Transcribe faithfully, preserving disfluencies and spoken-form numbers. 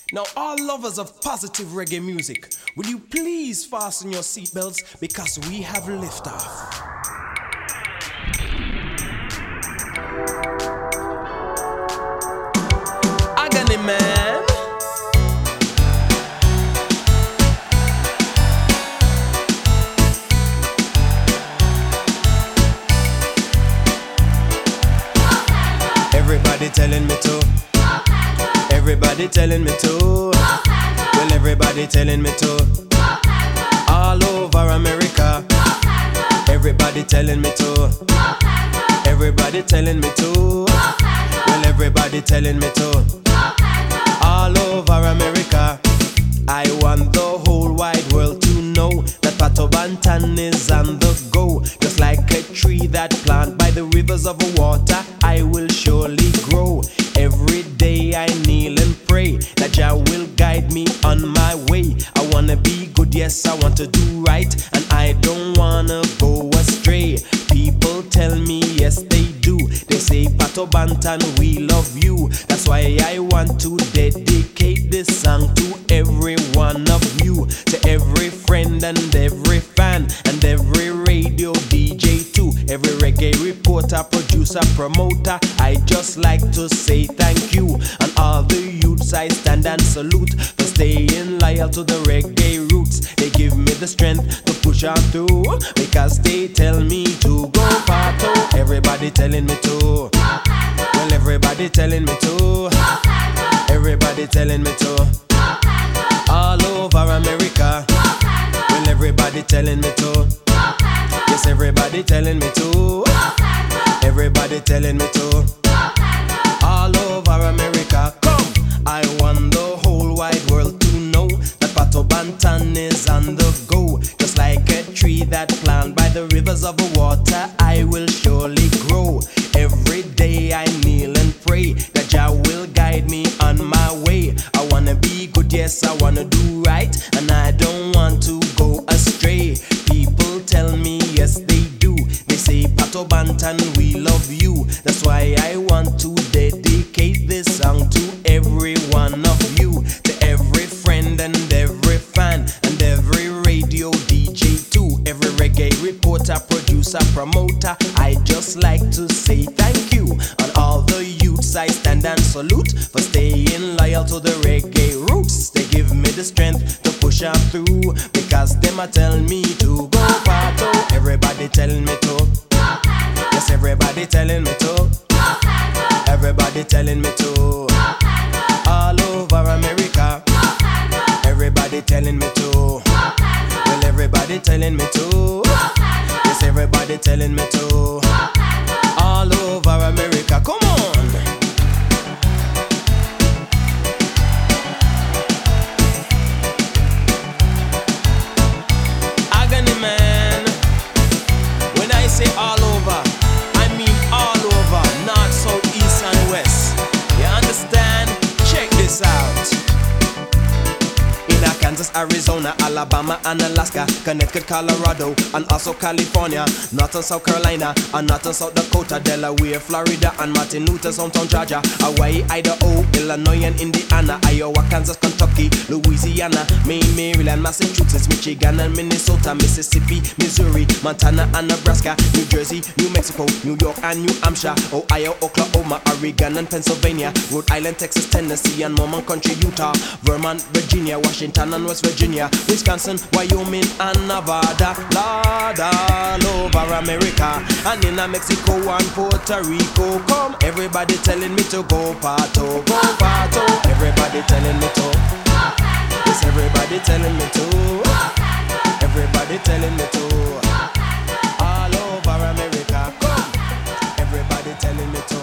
Now, all lovers of positive reggae music, will you please fasten your seatbelts because we have liftoff. Agony man. Everybody telling me to. Everybody telling me to. Well, everybody telling me to. All over America. Everybody telling me to. Everybody telling me to. Well, everybody telling me to. All over America. I want the whole wide world to know that Pato Banton is on the go. Just like a tree that planted by the rivers of water, I will surely grow. Every day I kneel and pray that Jah will guide me on my way. I wanna be good, yes, I want to do right, and I don't wanna go astray. People tell me, yes, they do. They say, Pato Banton, we love you. That's why I want to dedicate this song to every one of you, to every friend and every fan, and every radio D J too, every reggae reporter, producer, promoter. I just like to say thank you. And all the youths I stand and salute for staying loyal to the reggae roots. They give me the strength to push on through, because they tell me to go Pato. Everybody telling me to. Well, everybody telling me to. Everybody telling me to. All over America. Well, everybody telling me to. Yes, everybody telling me to. Everybody telling me to. All over America. Come, I want the whole wide world to know that Pato Banton is on the go. Just like a tree that planted by the rivers of water, I will surely grow. Every day I kneel and pray that Jah will guide me on my way. I wanna be good, yes, I wanna do right, and I don't want to go astray. People tell me, yes, they do. They say, Pato Banton, we love you. That's why I want to dedicate this song to every one of you, to every friend and every fan, and every radio D J too, every reggae reporter, producer, promoter. I just like to say thank you. And all the youths I stand and salute for staying loyal to the reggae roots. They give me the strength to push on through, because them a tell me to go Pato. Everybody telling me to. Yes, everybody telling me to. Everybody telling me to. All over America. Everybody telling me to. Well, everybody telling me to. Yes, everybody telling me to. All over America. Come on. Agony man. When I say all over, I mean all over. North, south, east and west. You understand? Check this out. Kansas, Arizona, Alabama and Alaska, Connecticut, Colorado, and also California, North and South Carolina, and North and South Dakota, Delaware, Florida, and Martin Luther, hometown Georgia, Hawaii, Idaho, Illinois and Indiana, Iowa, Kansas, Kentucky, Louisiana, Maine, Maryland, Massachusetts, Michigan and Minnesota, Mississippi, Missouri, Montana and Nebraska, New Jersey, New Mexico, New York and New Hampshire, Ohio, Oklahoma, Oregon and Pennsylvania, Rhode Island, Texas, Tennessee and Mormon Country, Utah, Vermont, Virginia, Washington and West Virginia, Wisconsin, Wyoming and Nevada, Lord, all over America, and in Mexico and Puerto Rico. Come, everybody telling me to go Pato, go Pato. Everybody telling me to. Yes, everybody telling me to. Everybody telling me to. All over America. Come, everybody telling me to.